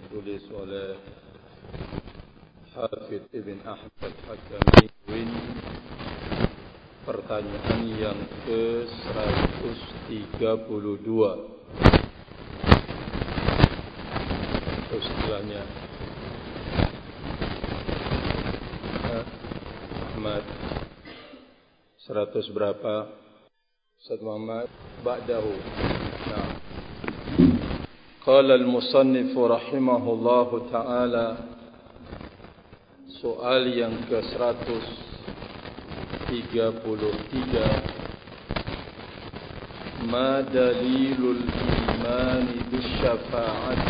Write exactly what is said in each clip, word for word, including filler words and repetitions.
ditulis oleh Hafidh Ibn Ahmad Hakami. Pertanyaan yang ke seratus tiga puluh dua. Terus setelahnya Ahmad seratus berapa? Ustaz Muhammad ba'dahu. Nah. Qala al-musannif rahimahullahu ta'ala, soal yang ke seratus tiga puluh tiga. Ma dalilul imani bisyafa'ati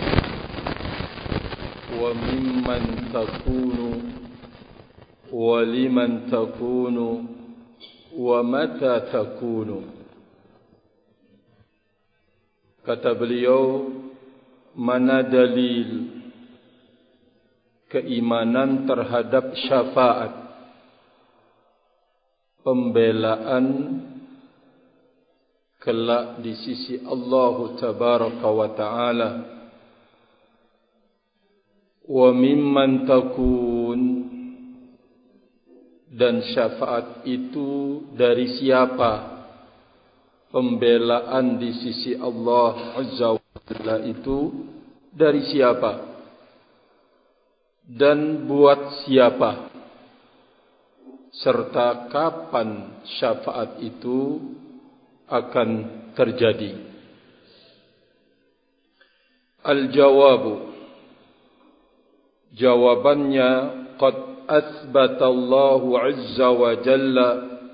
wa mimman takunu wa liman takunu wa mata takunu. Kata beliau, mana dalil keimanan terhadap syafaat, pembelaan kelak di sisi Allah Tabaraka wa Ta'ala. Wa mimman takun, dan syafaat itu dari siapa? Pembelaan di sisi Allah Azza wa Jalla itu dari siapa? Dan buat siapa? Serta kapan syafaat itu akan terjadi? Al-jawabu, jawabannya, qad athbata Allahu Azza wa Jalla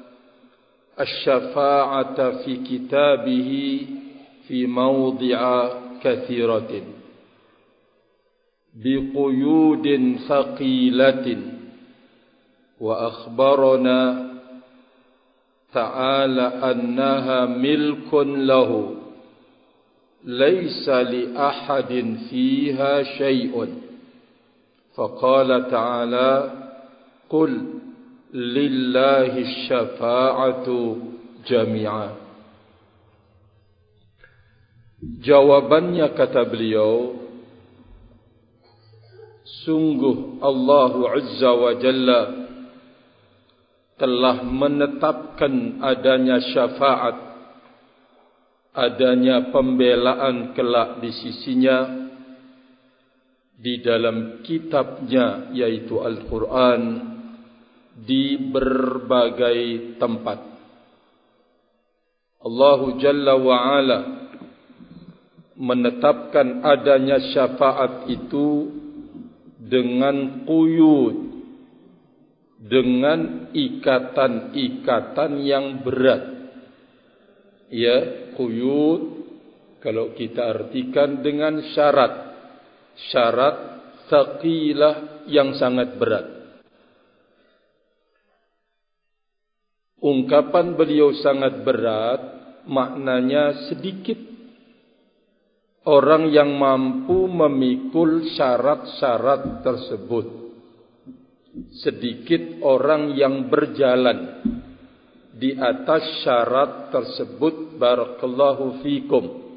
asy-syafa'ata fi kitabihi fi mawdi'a katsiratin biquyudin thaqilatin, wa akhbarana ta'ala annaha milkun lahu laysa li ahadin fiha syai'un. Faqala ta'ala qul lillahi syafa'atu jami'a. Jawabannya, kata beliau, sungguh Allah Azza wa Jalla telah menetapkan adanya syafaat, adanya pembelaan kelak di sisinya di dalam kitabnya, yaitu Al-Quran, di berbagai tempat. Allah Jalla wa Ala menetapkan adanya syafaat itu dengan quyud, dengan ikatan-ikatan yang berat. Ya, quyud kalau kita artikan dengan syarat, syarat thaqilah yang sangat berat. Ungkapan beliau sangat berat, maknanya sedikit orang yang mampu memikul syarat-syarat tersebut. Sedikit orang yang berjalan di atas syarat tersebut. Barakallahu fikum.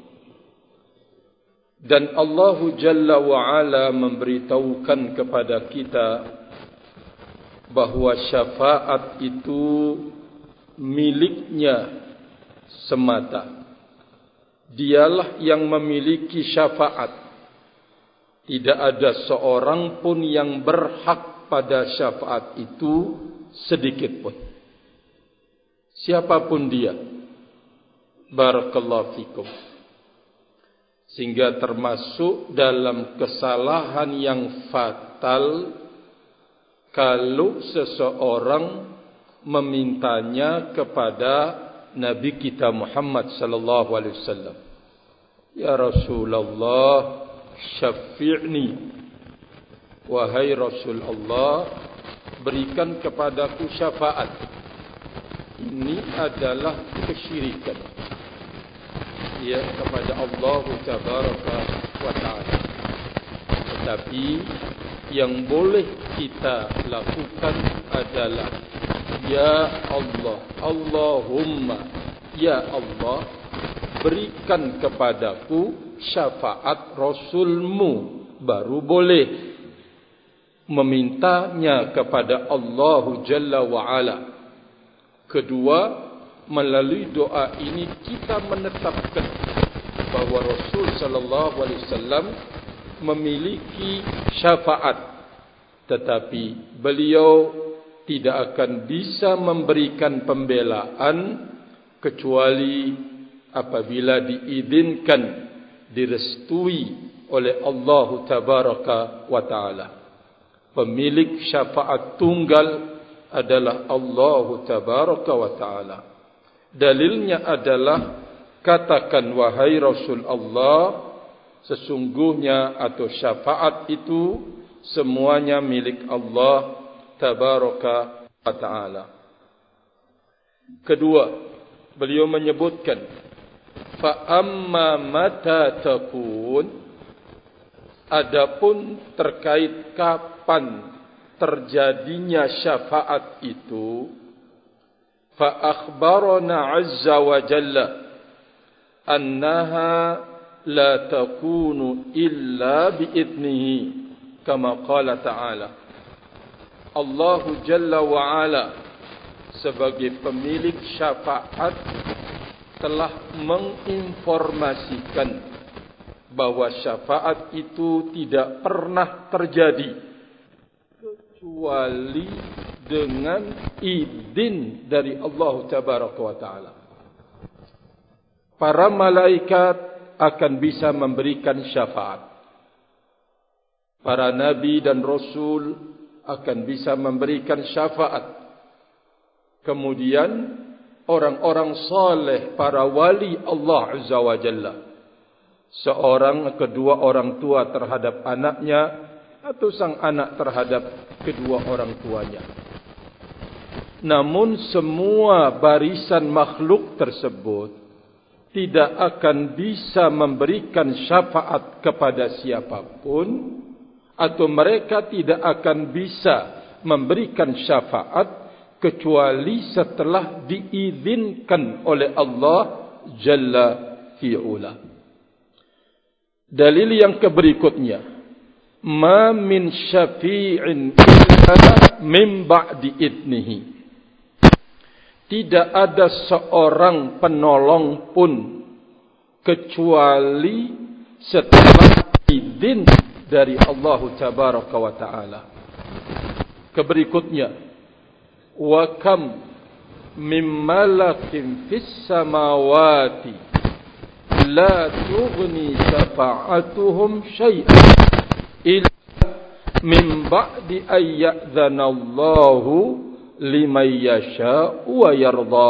Dan Allah Jalla wa'ala memberitahukan kepada kita bahwa syafaat itu miliknya semata. Dialah yang memiliki syafaat. Tidak ada seorang pun yang berhak pada syafaat itu sedikit pun, siapapun dia. Barakallahu fikum. Sehingga termasuk dalam kesalahan yang fatal kalau seseorang memintanya kepada Nabi kita Muhammad sallallahu alaihi wasallam. Ya Rasulullah, syafi'ni. Wahai Rasulullah, berikan kepadaku syafaat. Ini adalah kesyirikan, ya, kepada Allah Tabaraka wa Ta'ala. Tetapi yang boleh kita lakukan adalah, ya Allah, Allahumma, ya Allah, berikan kepadaku syafaat Rasulmu baru boleh memintanya kepada Allah Jalla wa'ala. Kedua, melalui doa ini kita menetapkan bahawa Rasul sallallahu alaihi wasallam memiliki syafaat, tetapi beliau tidak akan bisa memberikan pembelaan kecuali apabila diizinkan, direstui oleh Allah Tabaraka wa Ta'ala. Pemilik syafaat tunggal adalah Allah Tabaraka wa Ta'ala. Dalilnya adalah, katakan wahai Rasul Allah, sesungguhnya atau syafaat itu semuanya milik Allah Tabaraka wa Ta'ala. Kedua, beliau menyebutkan, fa amma mata takun, adapun terkait kapan terjadinya syafaat itu, fa akhbarana azza wa jalla annaha la takunu illa biidnihi, kama qala ta'ala. Allah Jalla wa Ala sebagai pemilik syafaat telah menginformasikan bahwa syafaat itu tidak pernah terjadi kecuali dengan izin dari Allah Tabaraka wa Ta'ala. Para malaikat akan bisa memberikan syafaat. Para nabi dan rasul akan bisa memberikan syafaat. Kemudian orang-orang saleh, para wali Allah Azza wa Jalla, seorang kedua orang tua terhadap anaknya, atau sang anak terhadap kedua orang tuanya. Namun semua barisan makhluk tersebut tidak akan bisa memberikan syafaat kepada siapapun, atau mereka tidak akan bisa memberikan syafaat kecuali setelah diizinkan oleh Allah Jalla fi'ula. Dalil yang keberikutnya, ma min syafi'in illa min ba'di idnihi. Tidak ada seorang penolong pun kecuali setelah izin dari Allah Tabaraka wa Ta'ala. Keberikutnya, wa kam min malakin fis samawati la tughni syafa'atuhum syai'an illa min ba'di an ya'dhana Allahu liman yasha'u wa yarda.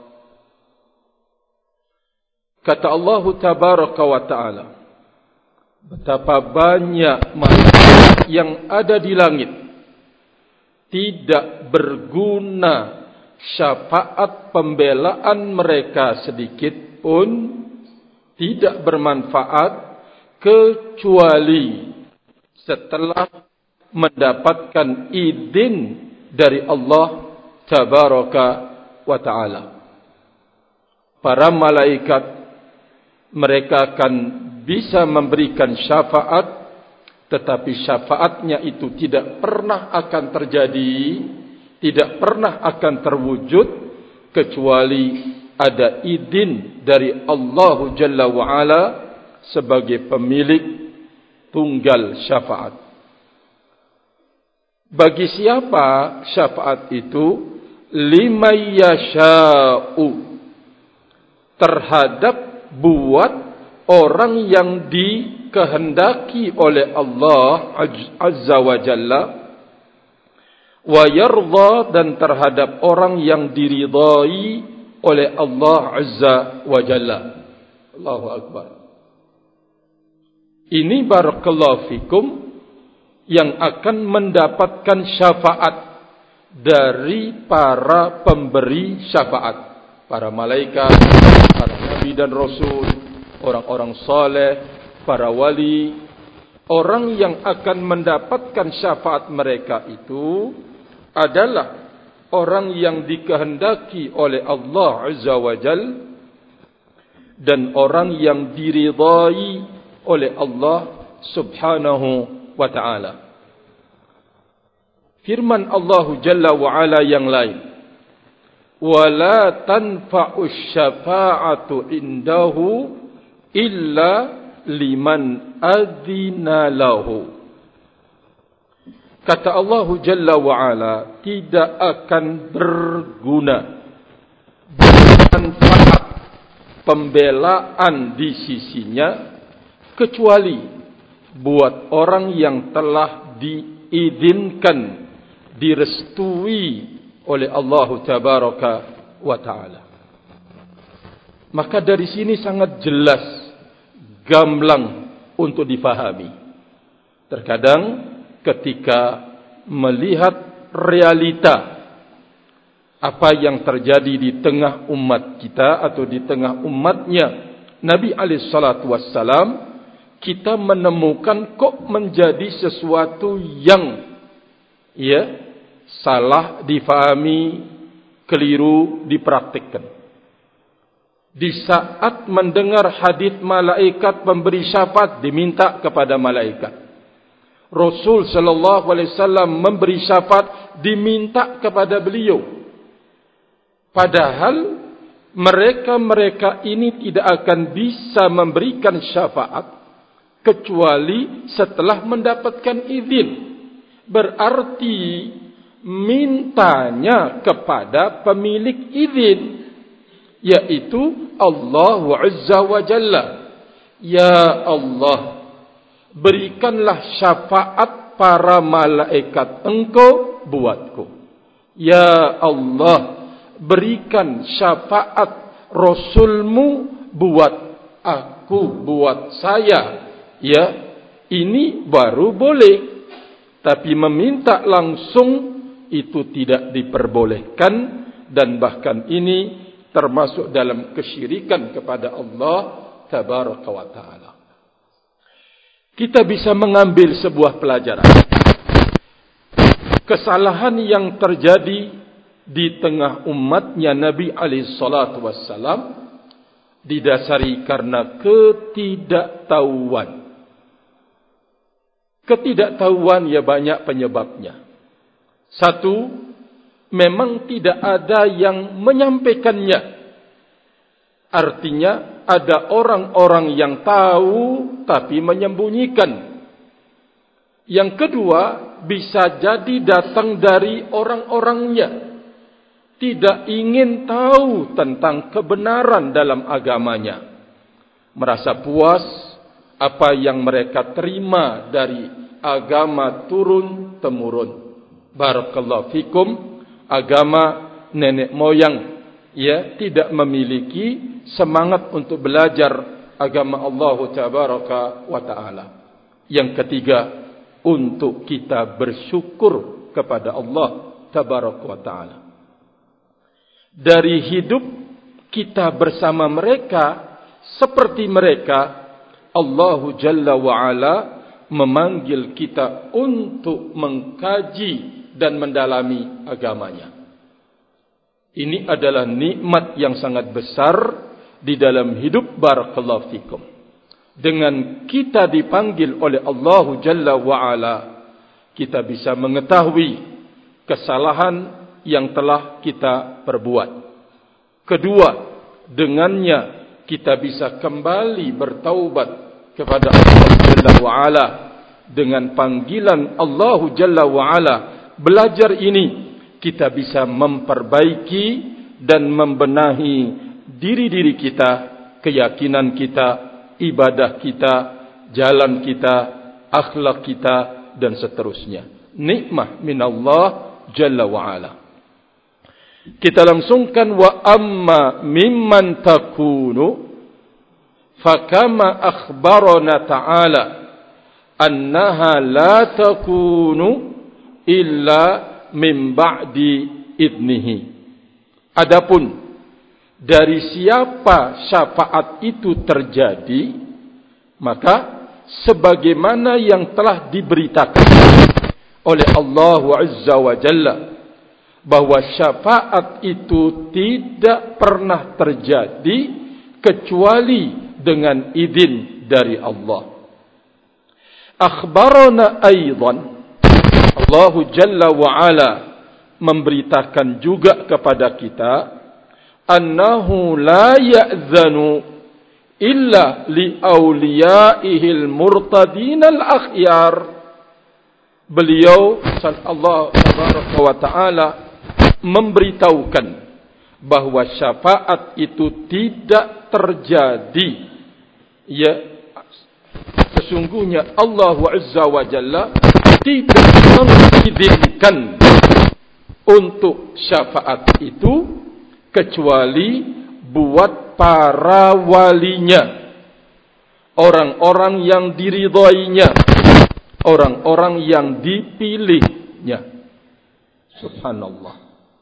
Kata Allah Tabaraka wa Ta'ala, betapa banyak malaikat yang ada di langit tidak berguna syafaat pembelaan mereka sedikit pun, tidak bermanfaat kecuali setelah mendapatkan izin dari Allah Tabaraka wa Ta'ala. Para malaikat, mereka akan bisa memberikan syafaat, tetapi syafaatnya itu tidak pernah akan terjadi, tidak pernah akan terwujud kecuali ada izin dari Allah Jalla wa'ala sebagai pemilik tunggal syafaat. Bagi siapa syafaat itu? Liman yasha'u, terhadap buat orang yang dikehendaki oleh Allah Azza wa Jalla, wa yarda, dan terhadap orang yang diridai oleh Allah Azza wa Jalla. Allahu Akbar. Ini barakallahu fikum yang akan mendapatkan syafaat dari para pemberi syafaat, para malaikat, para nabi dan rasul, orang-orang saleh, para wali. Orang yang akan mendapatkan syafaat mereka itu adalah orang yang dikehendaki oleh Allah Azza wa Jal, dan orang yang diridai oleh Allah Subhanahu wa ta'ala. Firman Allah Jalla wa Ala yang lain, wala tanfa'u syafa'atu indahu illa liman adzina lahu. Kata Allah Jalla wa Ala, tidak akan berguna, bermanfaat pembelaan di sisinya kecuali buat orang yang telah diizinkan, direstui oleh Allah Tabaraka wa Ta'ala. Maka dari sini sangat jelas, gamblang untuk difahami. Terkadang ketika melihat realita apa yang terjadi di tengah umat kita atau di tengah umatnya Nabi alaihi salatu wassalam, kita menemukan kok menjadi sesuatu yang ya salah difahami, keliru dipraktikkan. Di saat mendengar hadis malaikat memberi syafaat, diminta kepada malaikat. Rasul sallallahu alaihi wasallam memberi syafaat, diminta kepada beliau. Padahal mereka-mereka ini tidak akan bisa memberikan syafaat kecuali setelah mendapatkan izin. Berarti mintanya kepada pemilik izin, yaitu Allah Azza wa Jalla. Ya Allah, berikanlah syafaat para malaikat Engkau buatku. Ya Allah, berikan syafaat Rasulmu buat aku, buat saya. Ya, ini baru boleh. Tapi meminta langsung itu tidak diperbolehkan, dan bahkan ini termasuk dalam kesyirikan kepada Allah Tabaraka wa Ta'ala. Kita bisa mengambil sebuah pelajaran. Kesalahan yang terjadi di tengah umatnya Nabi alaihi salatu wassalam didasari karena ketidaktahuan. Ketidaktahuan ya banyak penyebabnya. Satu, memang tidak ada yang menyampaikannya. Artinya ada orang-orang yang tahu tapi menyembunyikan. Yang kedua, bisa jadi datang dari orang-orangnya. Tidak ingin tahu tentang kebenaran dalam agamanya. Merasa puas apa yang mereka terima dari agama turun-temurun. Barakallahu fikum. Agama nenek moyang, ya, tidak memiliki semangat untuk belajar agama Allah Tabaraka wa Ta'ala. Yang ketiga, untuk kita bersyukur kepada Allah Tabaraka wa Ta'ala. Dari hidup kita bersama mereka, seperti mereka, Allah Jalla wa'ala memanggil kita untuk mengkaji dan mendalami agamanya. Ini adalah nikmat yang sangat besar di dalam hidup. Barakallahu fikum. Dengan kita dipanggil oleh Allah Jalla wa'ala, kita bisa mengetahui kesalahan yang telah kita perbuat. Kedua, dengannya kita bisa kembali bertaubat kepada Allah Jalla wa'ala. Dengan panggilan Allah Jalla wa'ala, belajar ini kita bisa memperbaiki dan membenahi diri-diri kita, keyakinan kita, ibadah kita, jalan kita, akhlak kita, dan seterusnya. Nikmah minallah Jalla wa'ala. Kita langsungkan, wa amma mimman takunu fakama akhbarana ta'ala annaha la takunu illa min ba'di idnihi. Adapun dari siapa syafaat itu terjadi, maka sebagaimana yang telah diberitakan oleh Allah Azza wa Jalla, bahwa syafaat itu tidak pernah terjadi kecuali dengan izin dari Allah. Akhbarana aidan, Allah Jalla wa Ala memberitakan juga kepada kita, annahu la ya'zanu illa li awliyaihil murtadin al-akhyar. Beliau Allah Tabaraka wa Ta'ala memberitahukan bahawa syafaat itu tidak terjadi. Ya, sesungguhnya Allah Azza wa Jalla tidak mengizinkan untuk syafaat itu kecuali buat para walinya, orang-orang yang diridainya, orang-orang yang dipilihnya. Subhanallah.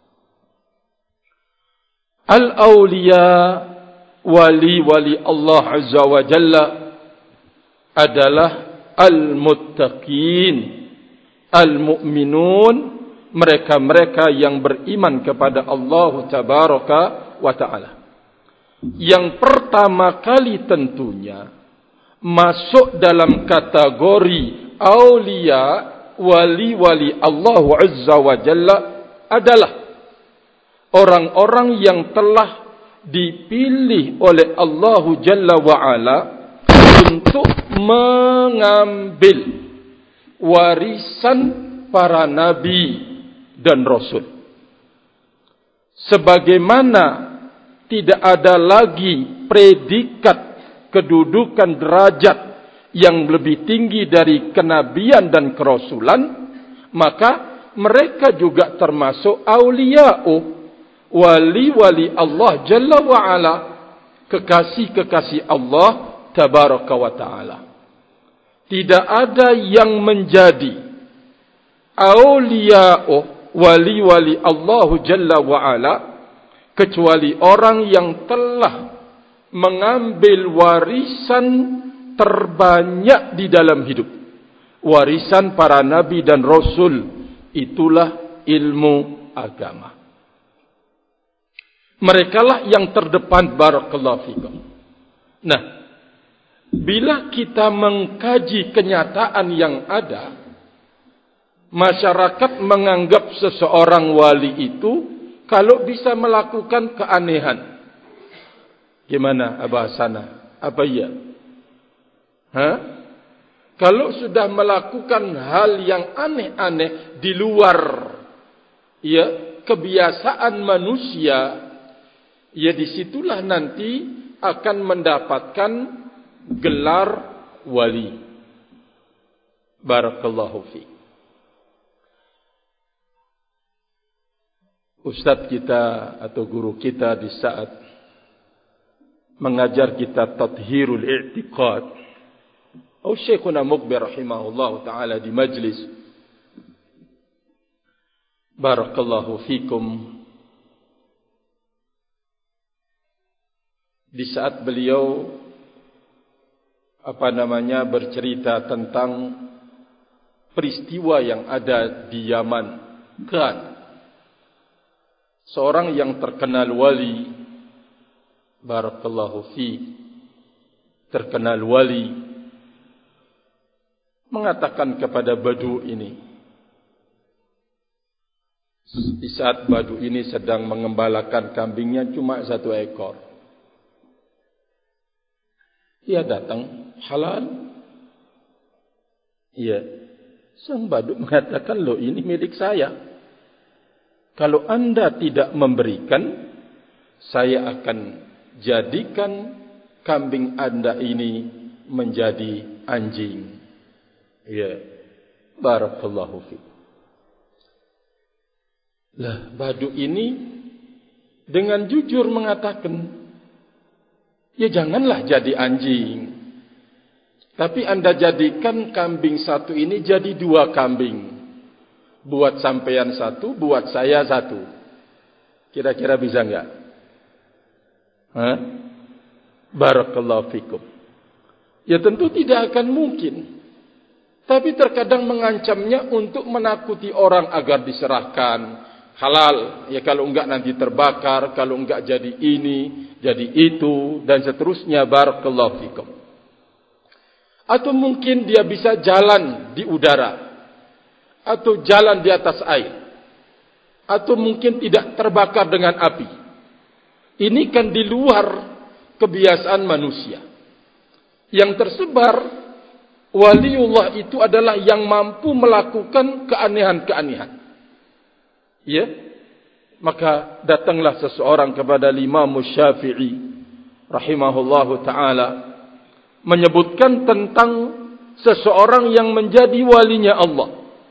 Al-awliya, wali-wali Allah Azza wa Jalla adalah al-muttaqin, al-mu'minun, mereka-mereka yang beriman kepada Allah Tabaraka wa Ta'ala. Yang pertama kali tentunya masuk dalam kategori awliya, wali-wali Allah Azza wa Jalla adalah orang-orang yang telah dipilih oleh Allah Jalla wa Ala untuk mengambil warisan para nabi dan rasul. Sebagaimana tidak ada lagi predikat kedudukan derajat yang lebih tinggi dari kenabian dan kerasulan, maka mereka juga termasuk awliya'u, wali-wali Allah Jalla wa Ala, kekasih-kekasih Allah Tabaraka wa Ta'ala. Tidak ada yang menjadi awliya'u, wali-wali Allah Jalla wa Ala, kecuali orang yang telah mengambil warisan terbanyak di dalam hidup. Warisan para nabi dan rasul, itulah ilmu agama. Merekalah yang terdepan, barakallahu fikum. Nah, bila kita mengkaji kenyataan yang ada, masyarakat menganggap seseorang wali itu kalau bisa melakukan keanehan. Gimana Abah Hasanah? Apa iya? Hah? Kalau sudah melakukan hal yang aneh-aneh di luar ya kebiasaan manusia, ya disitulah nanti akan mendapatkan gelar wali. Barakallahu fiik. Ustaz kita atau guru kita di saat mengajar kita tathhirul i'tiqad, atau Syekhuna Muqbil rahimahullah ta'ala di majlis, barakallahu fikum, di saat beliau apa namanya bercerita tentang peristiwa yang ada di Yaman, kan seorang yang terkenal wali, barakallahu fi, terkenal wali, mengatakan kepada Badu ini, di saat Badu ini sedang mengembalakan kambingnya cuma satu ekor, ia datang, halal. Iya, sang Badu mengatakan, loh ini milik saya. Kalau anda tidak memberikan, saya akan jadikan kambing anda ini menjadi anjing. Ya, barakallahu fiik. Lah, Badu ini dengan jujur mengatakan, ya janganlah jadi anjing, tapi anda jadikan kambing satu ini jadi dua kambing. Buat sampean satu, buat saya satu. Kira-kira bisa enggak? Hah? Barakallahu fikum. Ya tentu tidak akan mungkin. Tapi terkadang mengancamnya untuk menakuti orang agar diserahkan. Halal. Ya kalau enggak nanti terbakar. Kalau enggak jadi ini, jadi itu. Dan seterusnya. Barakallahu fikum. Atau mungkin dia bisa jalan di udara, atau jalan di atas air, atau mungkin tidak terbakar dengan api. Ini kan di luar kebiasaan manusia. Yang tersebar, waliullah itu adalah yang mampu melakukan keanehan-keanehan. Ya, maka datanglah seseorang kepada Imam Syafi'i rahimahullahu taala menyebutkan tentang seseorang yang menjadi walinya Allah.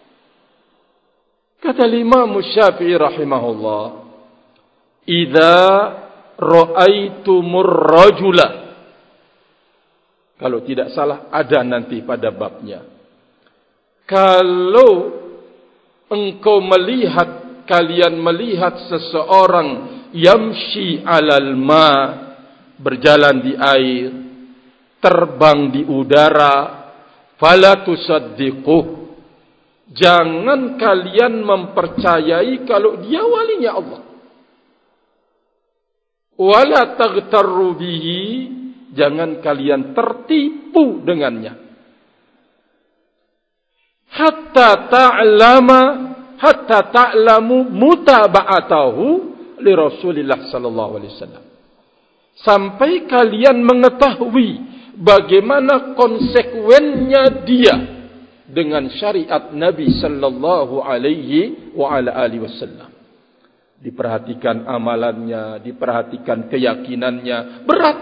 Kata Imam Syafi'i rahimahullah, "Idza ra'aitumur rajula," kalau tidak salah ada nanti pada babnya, kalau engkau melihat, kalian melihat seseorang yamshi alal ma, berjalan di air, terbang di udara, fala tusaddiquh, jangan kalian mempercayai kalau dia walinya Allah. Wala taghtarru bihi, jangan kalian tertipu dengannya. Hatta ta'lama hatta ta'lamu mutaba'atahu li Rasulillah sallallahu alaihi wasallam. Sampai kalian mengetahui bagaimana konsekuennya dia dengan syariat Nabi sallallahu alaihi wa ala alihi wasallam. Diperhatikan amalannya, diperhatikan keyakinannya, berat.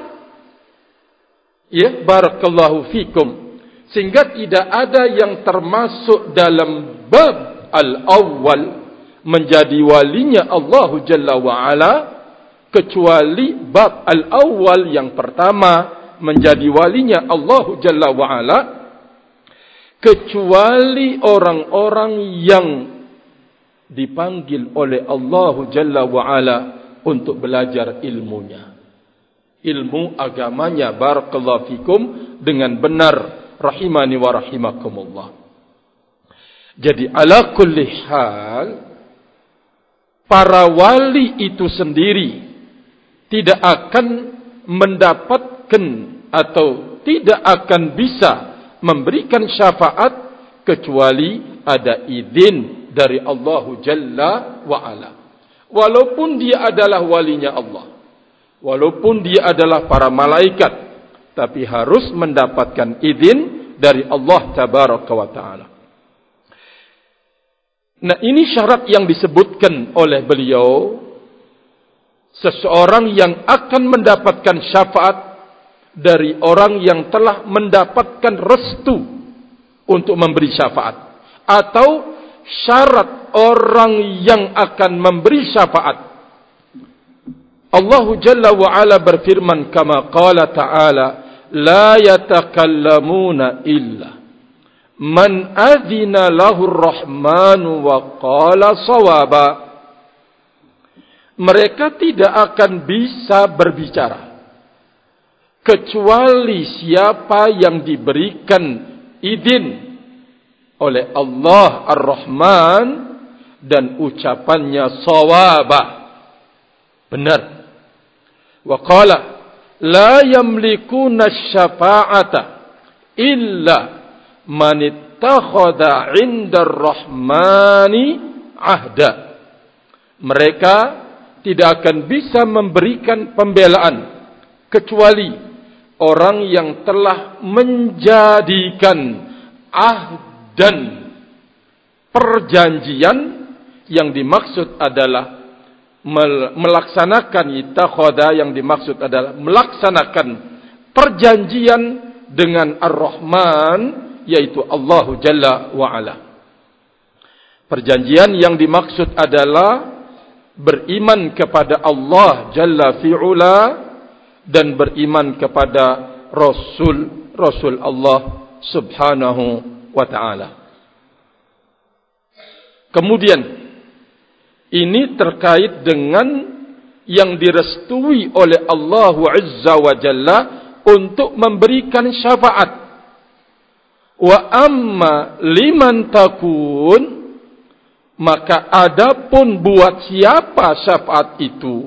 Ya, barakallahu fikum. Sehingga tidak ada yang termasuk dalam bab al-awwal menjadi walinya Allah Jalla wa'ala, kecuali bab al-awwal yang pertama menjadi walinya Allah Jalla wa'ala, kecuali orang-orang yang dipanggil oleh Allah Jalla wa'ala untuk belajar ilmunya, ilmu agamanya, barakallahu fikum, dengan benar, rahimani wa rahimakumullah. Jadi ala kulli hal, para wali itu sendiri tidak akan mendapatkan atau tidak akan bisa memberikan syafaat kecuali ada izin dari Allah Jalla wa'ala. Walaupun dia adalah walinya Allah, walaupun dia adalah para malaikat, tapi harus mendapatkan izin dari Allah Tabaraka wa ta'ala. Nah, ini syarat yang disebutkan oleh beliau. Seseorang yang akan mendapatkan syafaat dari orang yang telah mendapatkan restu untuk memberi syafaat, atau syarat orang yang akan memberi syafaat. Allah Jalla wa Ala berfirman, kama qala ta'ala, la yatakallamuna illa man adzina lahu ar-rahmanu wa qala sawaba. Mereka tidak akan bisa berbicara kecuali siapa yang diberikan izin oleh Allah Ar-Rahman dan ucapannya sawaba, benar. Wa qala la yamlikuna asy-syafa'ata illa man ittakhadha 'inda ar-Rahmani 'ahda. Mereka tidak akan bisa memberikan pembelaan kecuali orang yang telah menjadikan ahdan, perjanjian, yang dimaksud adalah melaksanakan, ittakhadha yang dimaksud adalah melaksanakan perjanjian dengan Ar-Rahman, yaitu Allah Jalla wa'ala. Perjanjian yang dimaksud adalah beriman kepada Allah Jalla fi'ula dan beriman kepada Rasul Rasul Allah Subhanahu wa ta'ala. Kemudian ini terkait dengan yang direstui oleh Allah Azza wa Jalla untuk memberikan syafaat. Wa amma liman takun, maka adapun buat siapa syafaat itu,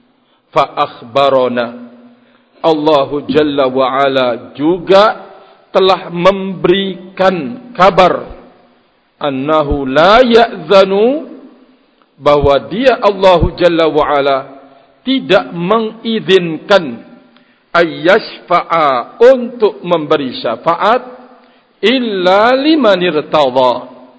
fa akhbarana, Allah Jalla wa Ala juga telah memberikan kabar annahu la ya'zanu, bahwa dia Allah Jalla wa Ala tidak mengizinkan ayyashfa'a, untuk memberi syafaat, illa liman irtadha,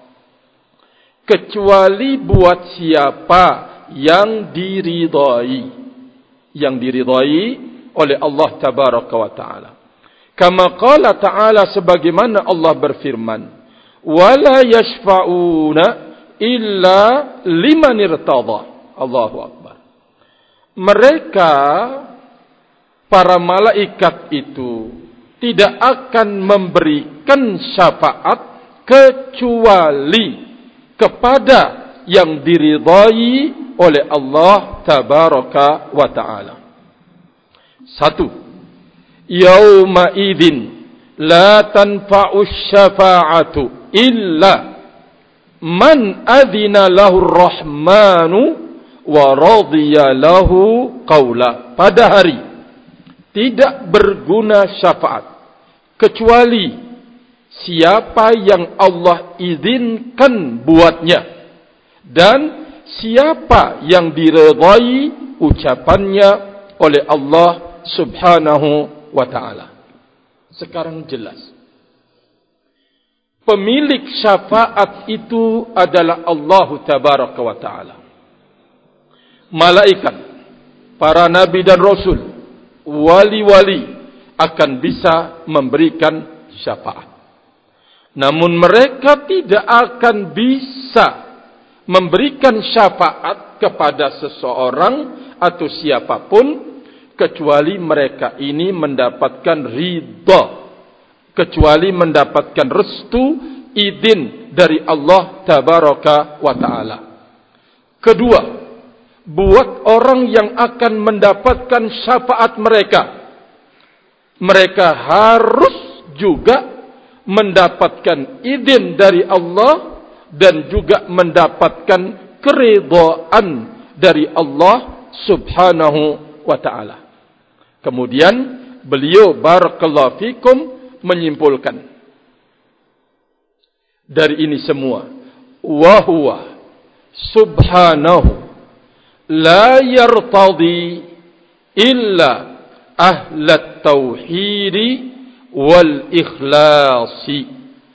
kecuali buat siapa yang diridai, yang diridai oleh Allah Tabaraka wa Ta'ala. Kama qala ta'ala, sebagaimana Allah berfirman, wala yashfa'una illa liman irtadha. Allahu Akbar. Mereka, para malaikat itu, tidak akan memberikan syafaat kecuali kepada yang diridai oleh Allah Tabaraka wa Ta'ala. Satu, yauma idzin la tanfa'u syafa'atu illa man adzina lahu ar-rahmanu wa radiya lahu qawla. Pada hari tidak berguna syafaat kecuali siapa yang Allah izinkan buatnya, dan siapa yang diridai ucapannya oleh Allah Subhanahu wa Ta'ala. Sekarang jelas, pemilik syafaat itu adalah Allah Tabaraka wa Ta'ala. Malaikat, para nabi dan rasul, wali-wali akan bisa memberikan syafaat. Namun mereka tidak akan bisa memberikan syafaat kepada seseorang atau siapapun kecuali mereka ini mendapatkan ridha, kecuali mendapatkan restu, izin dari Allah Tabaraka wa Ta'ala. Kedua, buat orang yang akan mendapatkan syafaat mereka, mereka harus juga mendapatkan izin dari Allah dan juga mendapatkan keridhaan dari Allah Subhanahu wa Ta'ala. Kemudian beliau barakallahu fikum menyimpulkan dari ini semua, wa huwa subhanahu la yartadi illa ahlat tauhidi wal ikhlasi.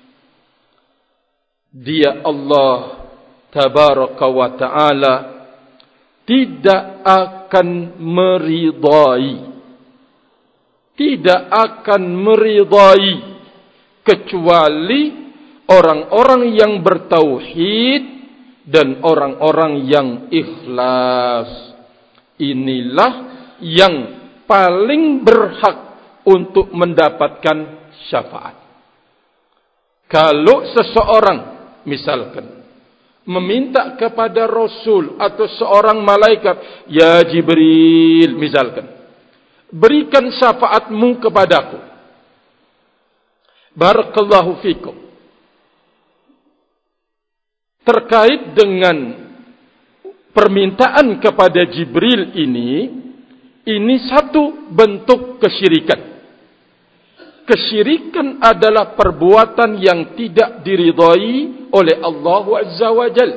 Dia Allah Tabaraka wa Ta'ala tidak akan meridai, tidak akan meridai kecuali orang-orang yang bertauhid dan orang-orang yang ikhlas. Inilah yang paling berhak untuk mendapatkan syafaat. Kalau seseorang misalkan meminta kepada Rasul atau seorang malaikat, ya Jibril misalkan, berikan syafaatmu kepadaku, barakallahu fikum, terkait dengan permintaan kepada Jibril ini, ini satu bentuk kesyirikan. Kesyirikan adalah perbuatan yang tidak diridhai oleh Allah Azza wa Jal.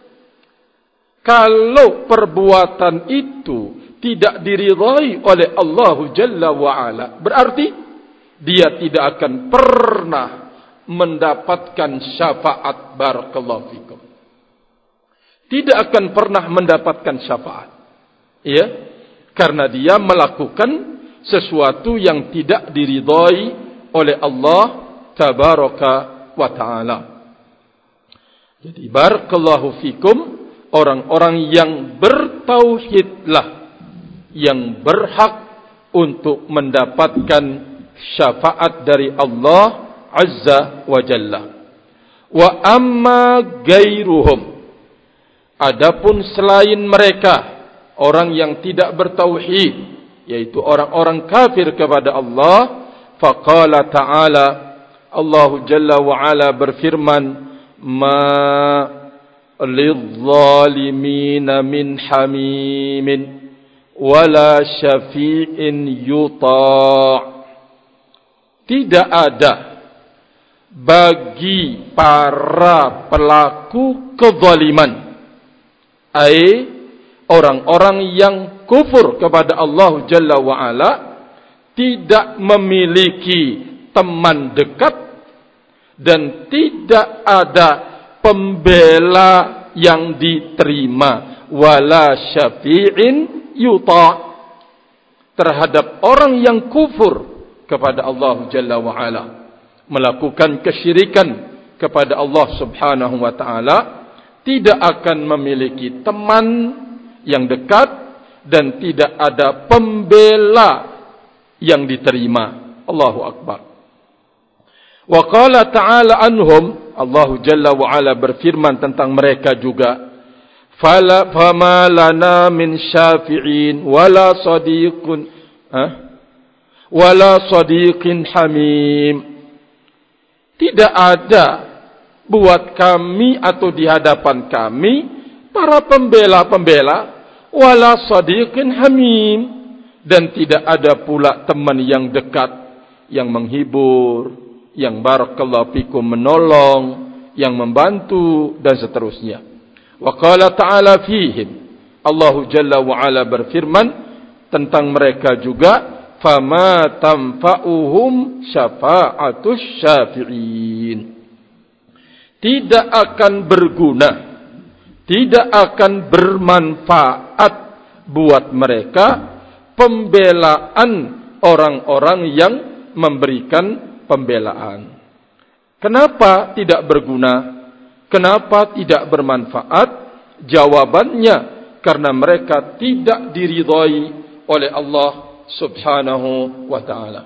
Kalau perbuatan itu tidak diridhai oleh Allah Jalla wa Ala, berarti dia tidak akan pernah mendapatkan syafaat. Barakallahu fikum. Tidak akan pernah mendapatkan syafaat. Ya, karena dia melakukan sesuatu yang tidak diridhai oleh Allah Tabaraka wa Ta'ala. Jadi barakallahu fikum, orang-orang yang bertauhidlah yang berhak untuk mendapatkan syafaat dari Allah Azza wa Jalla. Wa amma gairuhum, adapun selain mereka, orang yang tidak bertauhid, yaitu orang-orang kafir kepada Allah, faqala ta'ala, Allah Jalla wa Ala berfirman, ma lidh-dhalimina min hamimin wala syafi'in yuta'. Tidak ada bagi para pelaku kezaliman, ai orang-orang yang kufur kepada Allah Jalla wa Ala, tidak memiliki teman dekat dan tidak ada pembela yang diterima, wala syafi'in yuta', terhadap orang yang kufur kepada Allah Jalla wa Ala, melakukan kesyirikan kepada Allah Subhanahu wa taala, tidak akan memiliki teman yang dekat dan tidak ada pembela yang diterima. Allahu akbar. Wa qala ta'ala anhum, Allah Jalla wa Ala berfirman tentang mereka juga, fala fama lana min syafi'in wala sadiqun ha wala sadiqin hamim. Tidak ada buat kami atau di hadapan kami para pembela-pembela, wala sadiqin hamim, dan tidak ada pula teman yang dekat, yang menghibur, yang barakallahu fikum menolong, yang membantu dan seterusnya. Wa qala ta'ala fihim, Allah Jalla wa Ala berfirman tentang mereka juga, fama tanfa'uhum syafa'atus syafi'in. Tidak akan berguna, tidak akan bermanfaat buat mereka pembelaan orang-orang yang memberikan pembelaan. Kenapa tidak berguna? Kenapa tidak bermanfaat? Jawabannya, karena mereka tidak diridhai oleh Allah Subhanahu wa ta'ala.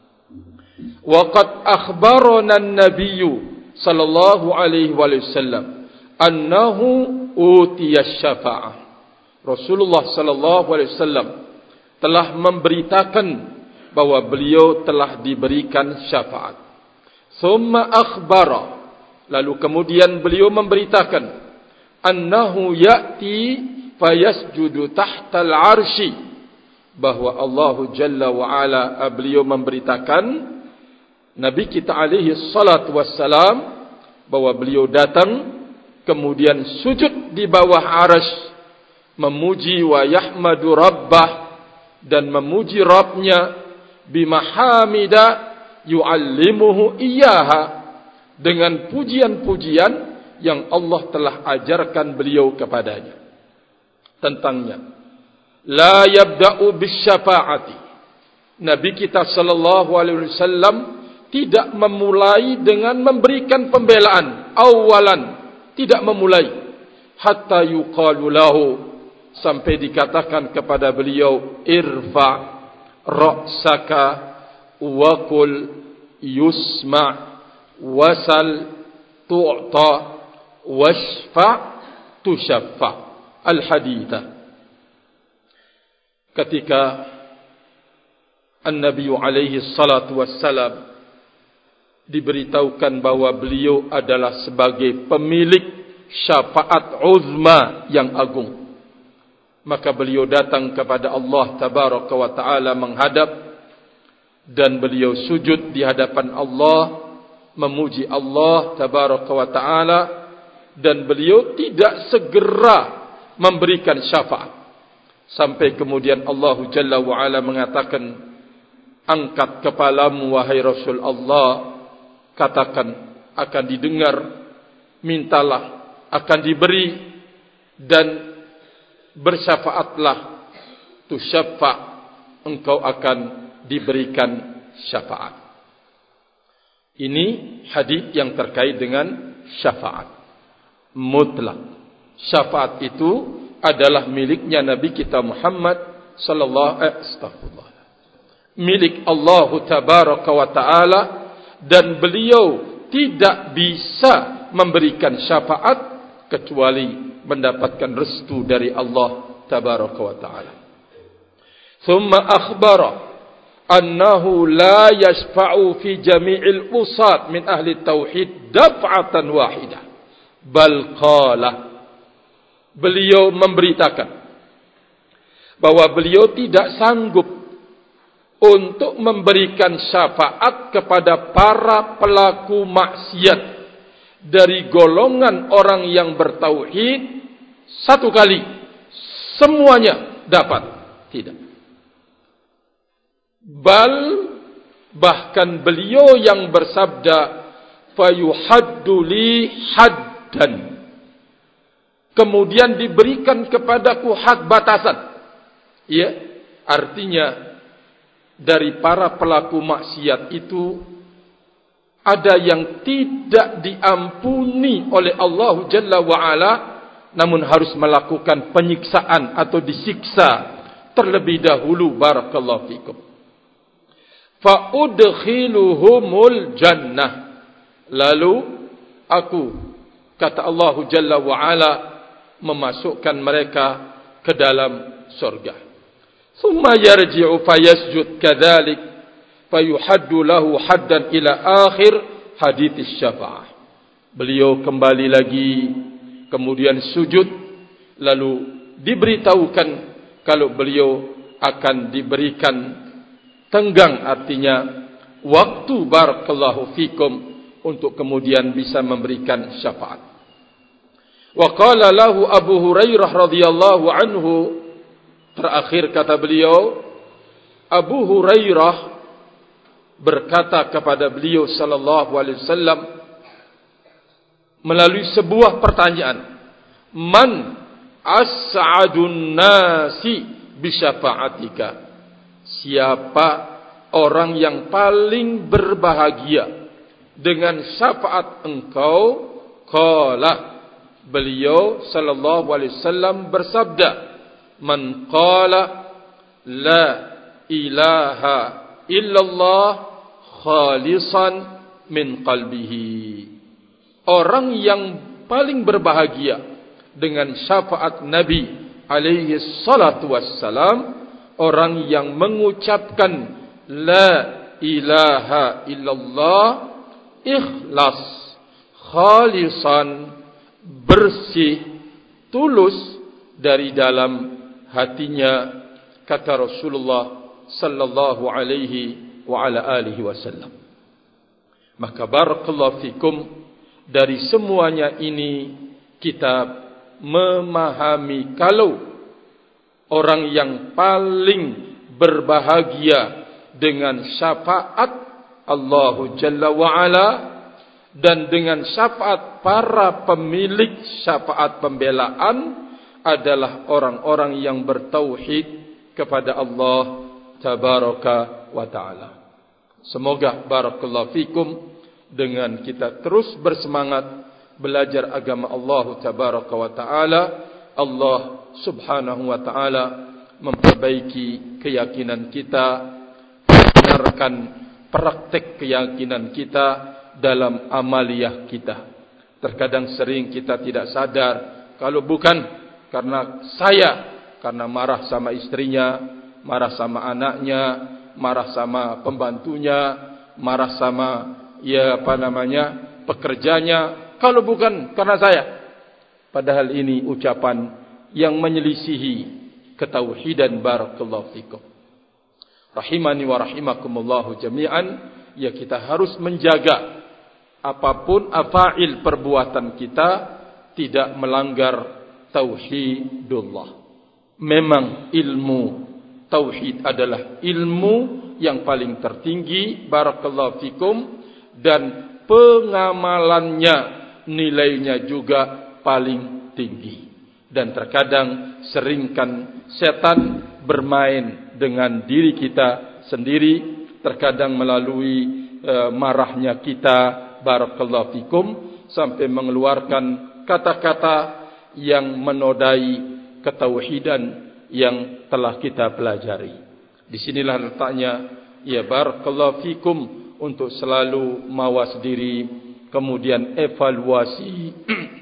Wa qad akhbarana an-nabiyyu sallallahu alaihi wasallam annahu utiya syafa'ah. Rasulullah sallallahu alaihi wasallam telah memberitakan bahwa beliau telah diberikan syafaat. Thumma akhbara, lalu kemudian beliau memberitakan, annahu ya'ti fayasjudu tahtal arsy, bahwa Allah Jalla wa Ala, beliau memberitakan Nabi kita alaihi salatu wassalam bahwa beliau datang kemudian sujud di bawah arsy, memuji wa yahmadu rabbah, dan memuji Rabbnya, bimahamida yu'allimuhu iyyaha, dengan pujian-pujian yang Allah telah ajarkan beliau kepadanya tentangnya. La yabda'u bisyafa'ati, Nabi kita sallallahu alaihi wasallam tidak memulai dengan memberikan pembelaan awalan, tidak memulai, hatta yuqalu lahu, sampai dikatakan kepada beliau, irfa ra'saka wa qul yusma' wasal tu'ta washfa' tushaffa' al-haditha. Ketika An-Nabi alaihi salatu wassalam diberitahukan bahwa beliau adalah sebagai pemilik syafaat uzma yang agung, maka beliau datang kepada Allah tabaraka wa ta'ala menghadap, dan beliau sujud di hadapan Allah, memuji Allah tabaraka wa ta'ala, dan beliau tidak segera memberikan syafaat. Sampai kemudian Allah Jalla wa Ala mengatakan, angkat kepalamu wahai Rasul Allah, katakan akan didengar, mintalah akan diberi, dan bersyafaatlah, tusyaffa', engkau akan diberikan syafaat. Ini hadis yang terkait dengan syafaat mutlak. Syafaat itu adalah miliknya Nabi kita Muhammad sallallahu alaihi wasallam, milik Allah tabaraka wa taala, dan beliau tidak bisa memberikan syafaat kecuali mendapatkan restu dari Allah tabaraka wa taala. Thumma akhbara annahu la yashfa'u fi jami'il usat min ahli tauhid daf'atan wahidah, bal qala, beliau memberitakan bahwa beliau tidak sanggup untuk memberikan syafaat kepada para pelaku maksiat dari golongan orang yang bertauhid satu kali semuanya dapat. Tidak. Bal bahkan beliau yang bersabda, fayuhaddu li haddan, kemudian diberikan kepadaku had batasan. Ya, artinya dari para pelaku maksiat itu ada yang tidak diampuni oleh Allah Jalla wa'ala, namun harus melakukan penyiksaan atau disiksa terlebih dahulu. Barakallahu fikum. Fa'udkhiluhumul jannah, lalu aku, kata Allah Jalla wa'ala, memasukkan mereka ke dalam surga. Thumma yarji'u fayasjud kadzalik fayuhaddu lahu haddan ila akhir hadits syafa'ah. Beliau kembali lagi, kemudian sujud, lalu diberitahukan kalau beliau akan diberikan tenggang, artinya waktu, barakallahu fikum, untuk kemudian bisa memberikan syafaat. Wa qala lahu Abu Hurairah radhiyallahu anhu, terakhir kata beliau, Abu Hurairah berkata kepada beliau sallallahu alaihi wasallam melalui sebuah pertanyaan, man as'adun nasi bisyafa'atika, siapa orang yang paling berbahagia dengan syafaat engkau? Qala, beliau sallallahu alaihi wasallam bersabda, man qala la ilaha illallah khalisan min qalbihi, orang yang paling berbahagia dengan syafaat Nabi alaihi salatu wassalam, orang yang mengucapkan la ilaha illallah ikhlas, khalisan, bersih, tulus dari dalam hatinya, kata Rasulullah sallallahu alaihi wa ala alihi wasallam. Maka barakallahu fikum, dari semuanya ini kita memahami kalau orang yang paling berbahagia dengan syafaat Allah Jalla wa'ala dan dengan syafaat para pemilik syafaat pembelaan adalah orang-orang yang bertauhid kepada Allah Tabaraka wa ta'ala. Semoga barakallahu fikum, dengan kita terus bersemangat belajar agama Allah Tabaraka wa ta'ala, Allah Subhanahu wa ta'ala memperbaiki keyakinan kita, membenarkan praktek keyakinan kita dalam amaliyah kita. Terkadang sering kita tidak sadar, kalau bukan karena saya, karena marah sama istrinya, marah sama anaknya, marah sama pembantunya, marah sama ya apa namanya pekerjanya, kalau bukan karena saya. Padahal ini ucapan yang menyelisihi ketauhidan. Barakallahu fikum. Rahimani wa rahimakumullahu jami'an. Ya, kita harus menjaga apapun afail perbuatan kita tidak melanggar tauhidullah. Memang ilmu tauhid adalah ilmu yang paling tertinggi, barakallahu fikum, dan pengamalannya nilainya juga paling tinggi. Dan terkadang seringkan setan bermain dengan diri kita sendiri, terkadang melalui e, marahnya kita, barakallahu fikum, sampai mengeluarkan kata-kata yang menodai ketauhidan yang telah kita pelajari. Di sinilah letaknya, ya barakallahu fikum, untuk selalu mawas diri, kemudian evaluasi,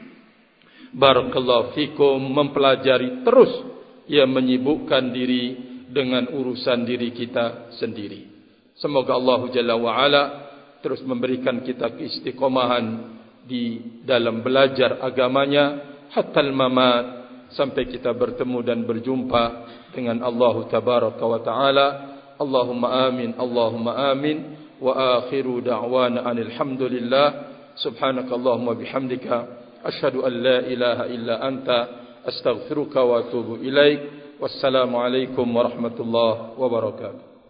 barakallahu fikum, mempelajari terus, ya menyibukkan diri dengan urusan diri kita sendiri. Semoga Allah Jalla wa'ala terus memberikan kita keistiqomahan di dalam belajar agamanya hatta al-mamat, sampai kita bertemu dan berjumpa dengan Allah Tabaraka wa Ta'ala. Allahumma amin, Allahumma amin. Wa akhiru da'wana anil hamdulillah. Subhanakallahumma bihamdika asyhadu an la ilaha illa anta astaghfiruka wa atubu ilaik. Wassalamu alaikum warahmatullahi wabarakatuh.